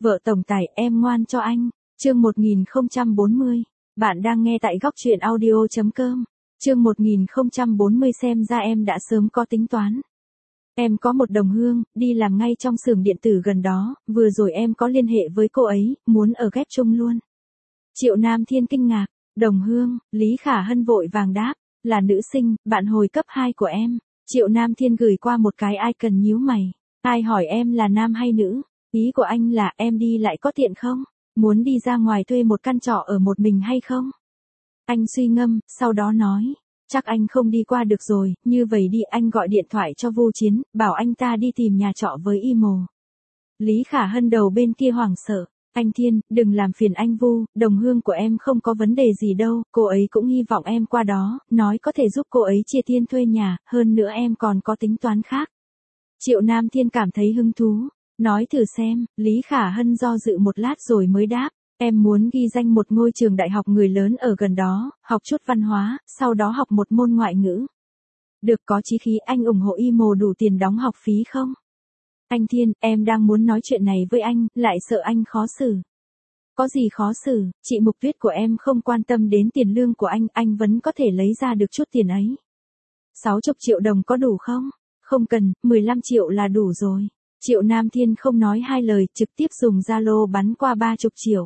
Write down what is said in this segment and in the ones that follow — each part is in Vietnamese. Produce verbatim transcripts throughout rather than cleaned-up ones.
Vợ tổng tài, em ngoan cho anh. Chương một nghìn không trăm bốn mươi. Bạn đang nghe tại góc truyện audio chấm com. Chương một nghìn không trăm bốn mươi xem ra em đã sớm có tính toán. Em có một đồng hương, đi làm ngay trong xưởng điện tử gần đó, vừa rồi em có liên hệ với cô ấy, muốn ở ghép chung luôn. Triệu Nam Thiên kinh ngạc, đồng hương, Lý Khả Hân vội vàng đáp, là nữ sinh, bạn hồi cấp hai của em. Triệu Nam Thiên gửi qua một cái icon nhíu mày. Ai hỏi em là nam hay nữ? Ý của anh là em đi lại có tiện không? Muốn đi ra ngoài thuê một căn trọ ở một mình hay không? Anh suy ngẫm, sau đó nói, chắc anh không đi qua được rồi, như vậy đi anh gọi điện thoại cho Vu Chiến, bảo anh ta đi tìm nhà trọ với Imo. Lý Khả Hân đầu bên kia hoảng sợ, anh Thiên, đừng làm phiền anh Vu, đồng hương của em không có vấn đề gì đâu, cô ấy cũng hy vọng em qua đó, nói có thể giúp cô ấy chia tiền thuê nhà, hơn nữa em còn có tính toán khác. Triệu Nam Thiên cảm thấy hứng thú, nói thử xem, Lý Khả Hân do dự một lát rồi mới đáp, em muốn ghi danh một ngôi trường đại học người lớn ở gần đó, học chút văn hóa, sau đó học một môn ngoại ngữ. Được, có chí khí, anh ủng hộ Imo đủ tiền đóng học phí không? Anh Thiên, em đang muốn nói chuyện này với anh, lại sợ anh khó xử. Có gì khó xử, chị Mục Tuyết của em không quan tâm đến tiền lương của anh, anh vẫn có thể lấy ra được chút tiền ấy. sáu mươi triệu đồng có đủ không? Không cần, mười lăm triệu là đủ rồi. Triệu Nam Thiên không nói hai lời, trực tiếp dùng Zalo bắn qua ba mươi triệu.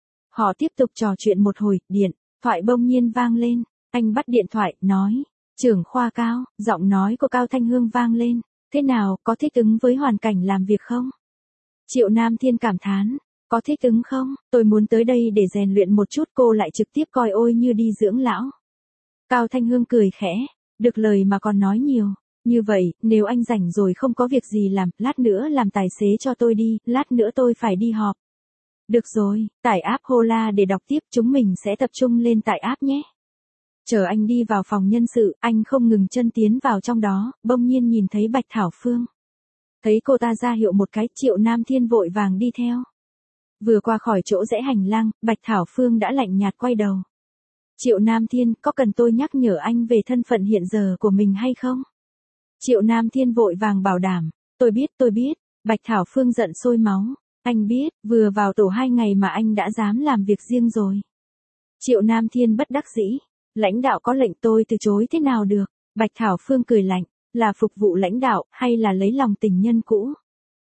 Họ tiếp tục trò chuyện một hồi, điện thoại bỗng nhiên vang lên, anh bắt điện thoại, nói, trưởng khoa Cao, giọng nói của Cao Thanh Hương vang lên, thế nào, có thích ứng với hoàn cảnh làm việc không? Triệu Nam Thiên cảm thán, có thích ứng không, tôi muốn tới đây để rèn luyện một chút, cô lại trực tiếp coi ôi như đi dưỡng lão. Cao Thanh Hương cười khẽ, được lời mà còn nói nhiều. Như vậy, nếu anh rảnh rồi không có việc gì làm, lát nữa làm tài xế cho tôi đi, lát nữa tôi phải đi họp. Được rồi, tải app Hola để đọc tiếp, chúng mình sẽ tập trung lên tại app nhé. Chờ anh đi vào phòng nhân sự, anh không ngừng chân tiến vào trong đó, bỗng nhiên nhìn thấy Bạch Thảo Phương. Thấy cô ta ra hiệu một cái, Triệu Nam Thiên vội vàng đi theo. Vừa qua khỏi chỗ rẽ hành lang, Bạch Thảo Phương đã lạnh nhạt quay đầu. Triệu Nam Thiên, có cần tôi nhắc nhở anh về thân phận hiện giờ của mình hay không? Triệu Nam Thiên vội vàng bảo đảm, tôi biết tôi biết, Bạch Thảo Phương giận sôi máu, anh biết, vừa vào tổ hai ngày mà anh đã dám làm việc riêng rồi. Triệu Nam Thiên bất đắc dĩ, lãnh đạo có lệnh tôi từ chối thế nào được, Bạch Thảo Phương cười lạnh, là phục vụ lãnh đạo, hay là lấy lòng tình nhân cũ?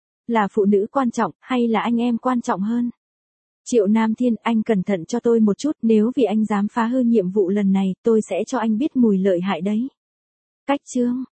Là phụ nữ quan trọng, hay là anh em quan trọng hơn? Triệu Nam Thiên, anh cẩn thận cho tôi một chút, nếu vì anh dám phá hư nhiệm vụ lần này, tôi sẽ cho anh biết mùi lợi hại đấy. Cách chương